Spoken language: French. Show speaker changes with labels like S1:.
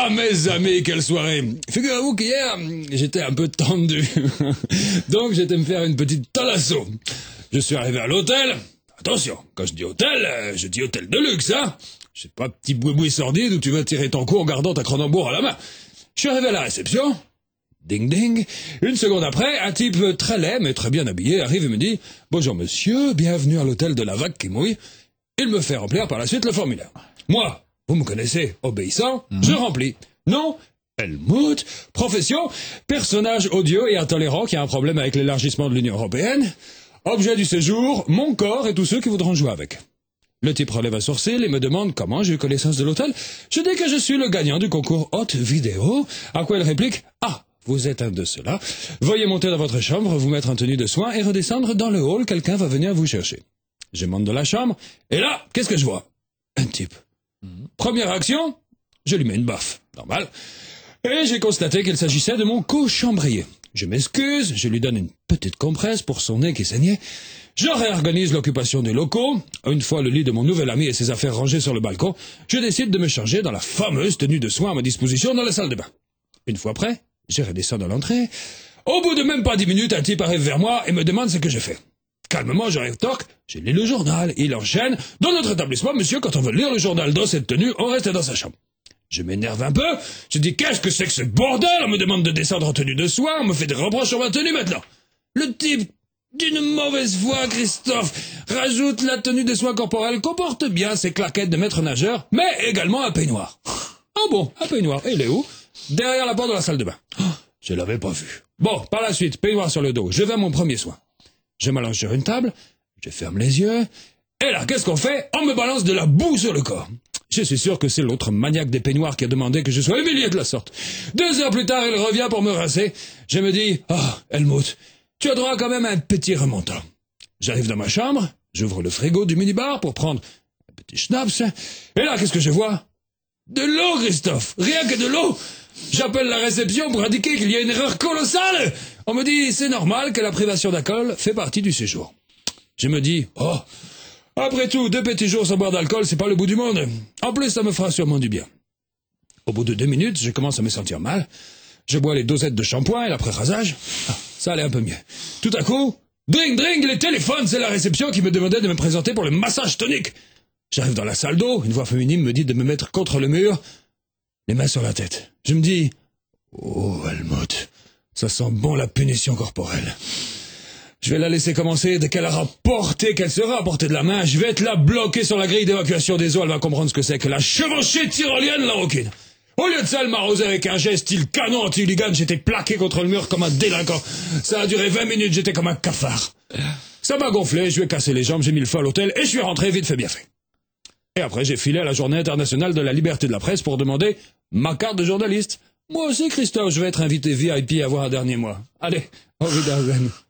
S1: Ah, mes amis, quelle soirée! Figurez-vous qu'hier, j'étais un peu tendu. Donc, j'étais me faire une petite thalasso. Je suis arrivé à l'hôtel. Attention, quand je dis hôtel, je dis hôtel de luxe, hein! C'est pas petit boui-boui sordide où tu vas tirer ton coup en gardant ta Cronenbourg à la main. Je suis arrivé à la réception. Ding ding. Une seconde après, un type très laid mais très bien habillé arrive et me dit « Bonjour monsieur, bienvenue à l'hôtel de la vague qui mouille ». Il me fait remplir par la suite le formulaire. Moi, vous me connaissez, obéissant, je remplis. Non, Helmut, profession, personnage odieux et intolérant qui a un problème avec l'élargissement de l'Union européenne. Objet du séjour, mon corps et tous ceux qui voudront jouer avec. Le type relève un sourcil et me demande comment j'ai eu connaissance de l'hôtel. Je dis que je suis le gagnant du concours haute vidéo, à quoi il réplique « Ah, vous êtes un de ceux-là. Veuillez monter dans votre chambre, vous mettre en tenue de soin et redescendre dans le hall, quelqu'un va venir vous chercher. » Je monte dans la chambre, et là, qu'est-ce que je vois? Un type. Première action, je lui mets une baffe, normal. Et j'ai constaté qu'il s'agissait de mon co-chambrier. Je m'excuse, je lui donne une petite compresse pour son nez qui saignait. Je réorganise l'occupation des locaux. Une fois le lit de mon nouvel ami et ses affaires rangées sur le balcon, je décide de me charger dans la fameuse tenue de soin à ma disposition dans la salle de bain. Une fois prêt, je redescends dans l'entrée. Au bout de même pas 10 minutes, un type arrive vers moi et me demande ce que je fais. Calmement, je rétorque, j'ai lu le journal. Il enchaîne. Dans notre établissement, monsieur, quand on veut lire le journal dans cette tenue, on reste dans sa chambre. Je m'énerve un peu. Je dis, qu'est-ce que c'est que ce bordel? On me demande de descendre en tenue de soin. On me fait des reproches sur ma tenue maintenant. Le type, d'une mauvaise foi, Christophe, rajoute la tenue de soins corporelle comporte bien ses claquettes de maître nageur, mais également un peignoir. Oh bon, un peignoir. Et il est où? Derrière la porte de la salle de bain. Oh, je l'avais pas vu. Bon, par la suite, peignoir sur le dos. Je vais à mon premier soin. Je m'allonge sur une table, je ferme les yeux, et là, qu'est-ce qu'on fait? On me balance de la boue sur le corps. Je suis sûr que c'est l'autre maniaque des peignoirs qui a demandé que je sois humilié de la sorte. 2 heures plus tard, il revient pour me rincer. Je me dis, ah, Helmut, tu as droit quand même à un petit remontant. J'arrive dans ma chambre, j'ouvre le frigo du minibar pour prendre un petit schnapps, et là, qu'est-ce que je vois? De l'eau, Christophe, rien que de l'eau. J'appelle la réception pour indiquer qu'il y a une erreur colossale. On me dit, c'est normal que la privation d'alcool fait partie du séjour. Je me dis, oh, après tout, 2 petits jours sans boire d'alcool, c'est pas le bout du monde. En plus, ça me fera sûrement du bien. Au bout de 2 minutes, je commence à me sentir mal. Je bois les dosettes de shampoing et l'après-rasage. Ah, ça allait un peu mieux. Tout à coup, dring dring, les téléphones, c'est la réception qui me demandait de me présenter pour le massage tonique. J'arrive dans la salle d'eau, une voix féminine me dit de me mettre contre le mur, les mains sur la tête. Je me dis, oh Helmut, ça sent bon la punition corporelle. Je vais la laisser commencer, dès qu'elle aura porté, qu'elle sera à portée de la main, je vais être là bloqué sur la grille d'évacuation des eaux, elle va comprendre ce que c'est que la chevauchée tyrolienne, la roquine. Au lieu de ça, elle m'a arrosé avec un geste style canon anti-hooligan, j'étais plaqué contre le mur comme un délinquant. Ça a duré 20 minutes, j'étais comme un cafard. Ça m'a gonflé, je lui ai cassé les jambes, j'ai mis le feu à l'hôtel et je suis rentré vite fait bien fait. Et après, j'ai filé à la Journée internationale de la liberté de la presse pour demander ma carte de journaliste. Moi aussi, Christophe, je vais être invité VIP à avoir un dernier mois. Allez, au revoir.